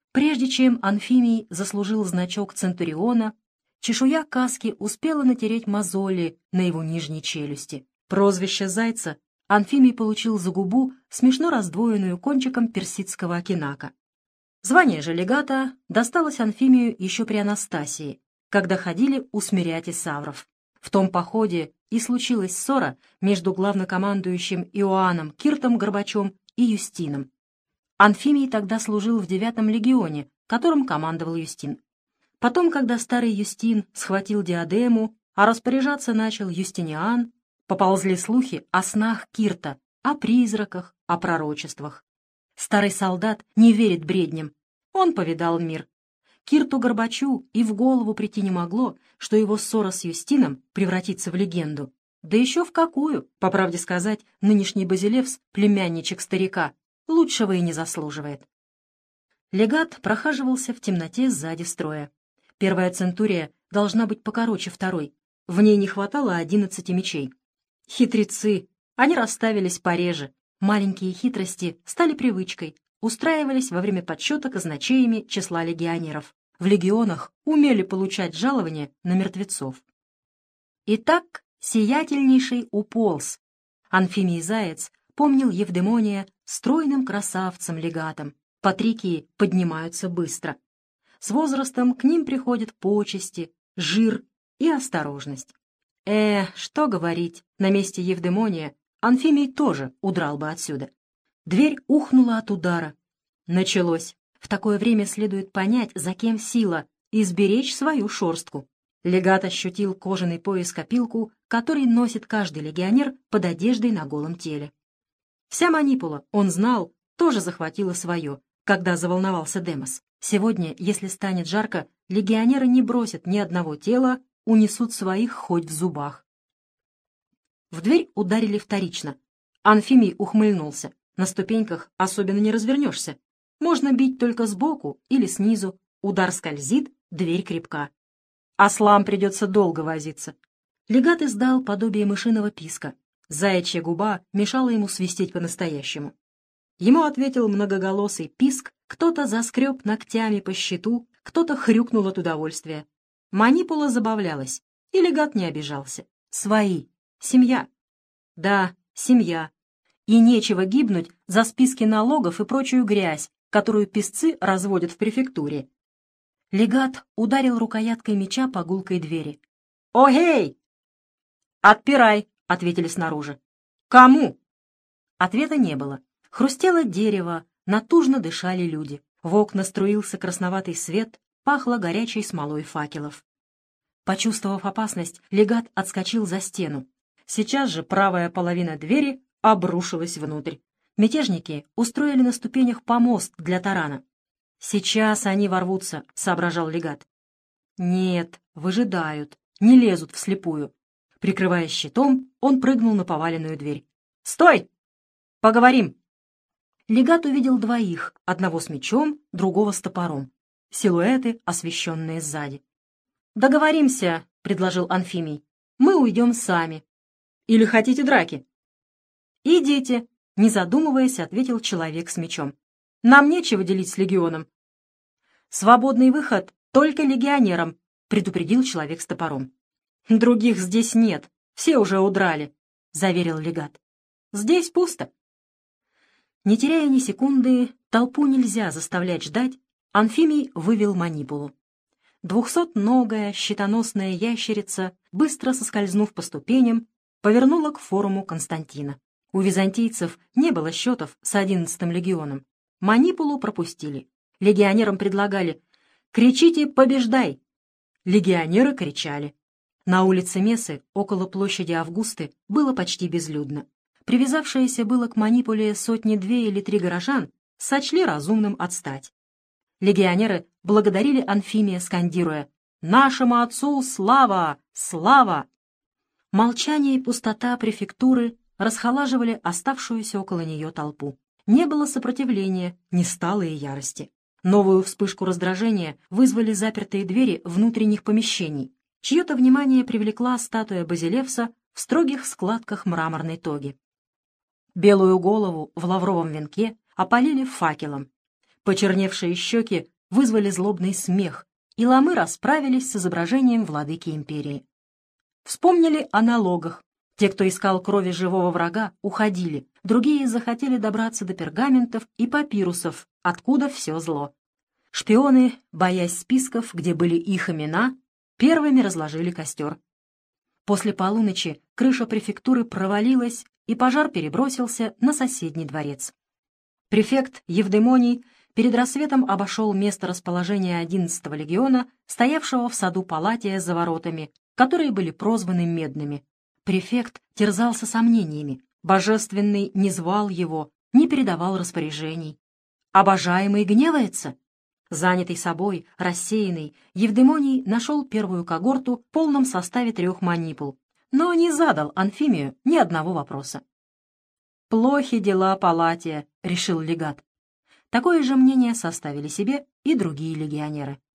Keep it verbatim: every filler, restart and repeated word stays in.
Прежде чем Анфимий заслужил значок Центуриона, чешуя каски успела натереть мозоли на его нижней челюсти. Прозвище «Зайца» Анфимий получил за губу, смешно раздвоенную кончиком персидского окинака. Звание же легата досталось Анфимию еще при Анастасии, когда ходили усмирять исавров. В том походе и случилась ссора между главнокомандующим Иоанном Киртом Горбачом и Юстином. Анфимий тогда служил в девятом легионе, которым командовал Юстин. Потом, когда старый Юстин схватил диадему, а распоряжаться начал Юстиниан, поползли слухи о снах Кирта, о призраках, о пророчествах. Старый солдат не верит бредням. Он повидал мир. Кирту Горбачу и в голову прийти не могло, что его ссора с Юстином превратится в легенду. Да еще в какую, по правде сказать, нынешний Базилевс, племянничек старика, лучшего и не заслуживает. Легат прохаживался в темноте сзади строя. Первая центурия должна быть покороче второй. В ней не хватало одиннадцати мечей. Хитрецы, они расставились пореже. Маленькие хитрости стали привычкой, устраивались во время подсчета казначеями числа легионеров. В легионах умели получать жалование на мертвецов. Итак, сиятельнейший уполз. Анфимий Заяц помнил Евдемония стройным красавцем-легатом. Патрикии поднимаются быстро. С возрастом к ним приходят почести, жир и осторожность. Э, что говорить, на месте Евдемония Анфимий тоже удрал бы отсюда. Дверь ухнула от удара. Началось. В такое время следует понять, за кем сила, и сберечь свою шорстку. Легат ощутил кожаный пояс-копилку, который носит каждый легионер под одеждой на голом теле. Вся манипула, он знал, тоже захватила свое, когда заволновался Демос. Сегодня, если станет жарко, легионеры не бросят ни одного тела, унесут своих хоть в зубах. В дверь ударили вторично. Анфимий ухмыльнулся. На ступеньках особенно не развернешься. Можно бить только сбоку или снизу. Удар скользит, дверь крепка. Ослам придется долго возиться. Легат издал подобие мышиного писка. Заячья губа мешала ему свистеть по-настоящему. Ему ответил многоголосый писк, кто-то заскреб ногтями по щиту, кто-то хрюкнул от удовольствия. Манипула забавлялась, и легат не обижался. Свои. Семья. Да, семья. И нечего гибнуть за списки налогов и прочую грязь, которую писцы разводят в префектуре. Легат ударил рукояткой меча по гулкой двери. «О-гей!» «Отпирай!» — ответили снаружи. «Кому?» Ответа не было. Хрустело дерево, натужно дышали люди. В окна струился красноватый свет, пахло горячей смолой факелов. Почувствовав опасность, легат отскочил за стену. Сейчас же правая половина двери обрушилась внутрь. Мятежники устроили на ступенях помост для тарана. «Сейчас они ворвутся», — соображал легат. «Нет, выжидают, не лезут вслепую». Прикрываясь щитом, он прыгнул на поваленную дверь. «Стой! Поговорим!» Легат увидел двоих, одного с мечом, другого с топором. Силуэты, освещенные сзади. «Договоримся», — предложил Анфимий. «Мы уйдем сами. Или хотите драки?» «Идите», — не задумываясь, ответил человек с мечом. «Нам нечего делить с легионом». «Свободный выход только легионерам», — предупредил человек с топором. «Других здесь нет, все уже удрали», — заверил легат. «Здесь пусто». Не теряя ни секунды, толпу нельзя заставлять ждать, Анфимий вывел манипулу. Двухсотногая щитоносная ящерица, быстро соскользнув по ступеням, повернула к форуму Константина. У византийцев не было счетов с одиннадцатым легионом. Манипулу пропустили. Легионерам предлагали «Кричите, побеждай!». Легионеры кричали. На улице Мессы, около площади Августы, было почти безлюдно. Привязавшиеся было к манипуле сотни-две или три горожан сочли разумным отстать. Легионеры благодарили Анфимия, скандируя «Нашему отцу слава! Слава!». Молчание и пустота префектуры расхолаживали оставшуюся около нее толпу. Не было сопротивления, не стало и ярости. Новую вспышку раздражения вызвали запертые двери внутренних помещений. Чье-то внимание привлекла статуя Базилевса в строгих складках мраморной тоги. Белую голову в лавровом венке опалили факелом. Почерневшие щеки вызвали злобный смех, и ломы расправились с изображением владыки империи. Вспомнили о налогах. Те, кто искал крови живого врага, уходили, другие захотели добраться до пергаментов и папирусов, откуда все зло. Шпионы, боясь списков, где были их имена, первыми разложили костер. После полуночи крыша префектуры провалилась, и пожар перебросился на соседний дворец. Префект Евдемоний перед рассветом обошел место расположения одиннадцатого легиона, стоявшего в саду Палатия за воротами, которые были прозваны Медными. Префект терзался сомнениями. Божественный не звал его, не передавал распоряжений. Обожаемый гневается. Занятый собой, рассеянный, Евдемоний нашел первую когорту в полном составе трех манипул, но не задал Анфимию ни одного вопроса. «Плохи дела Палатия», — решил легат. Такое же мнение составили себе и другие легионеры.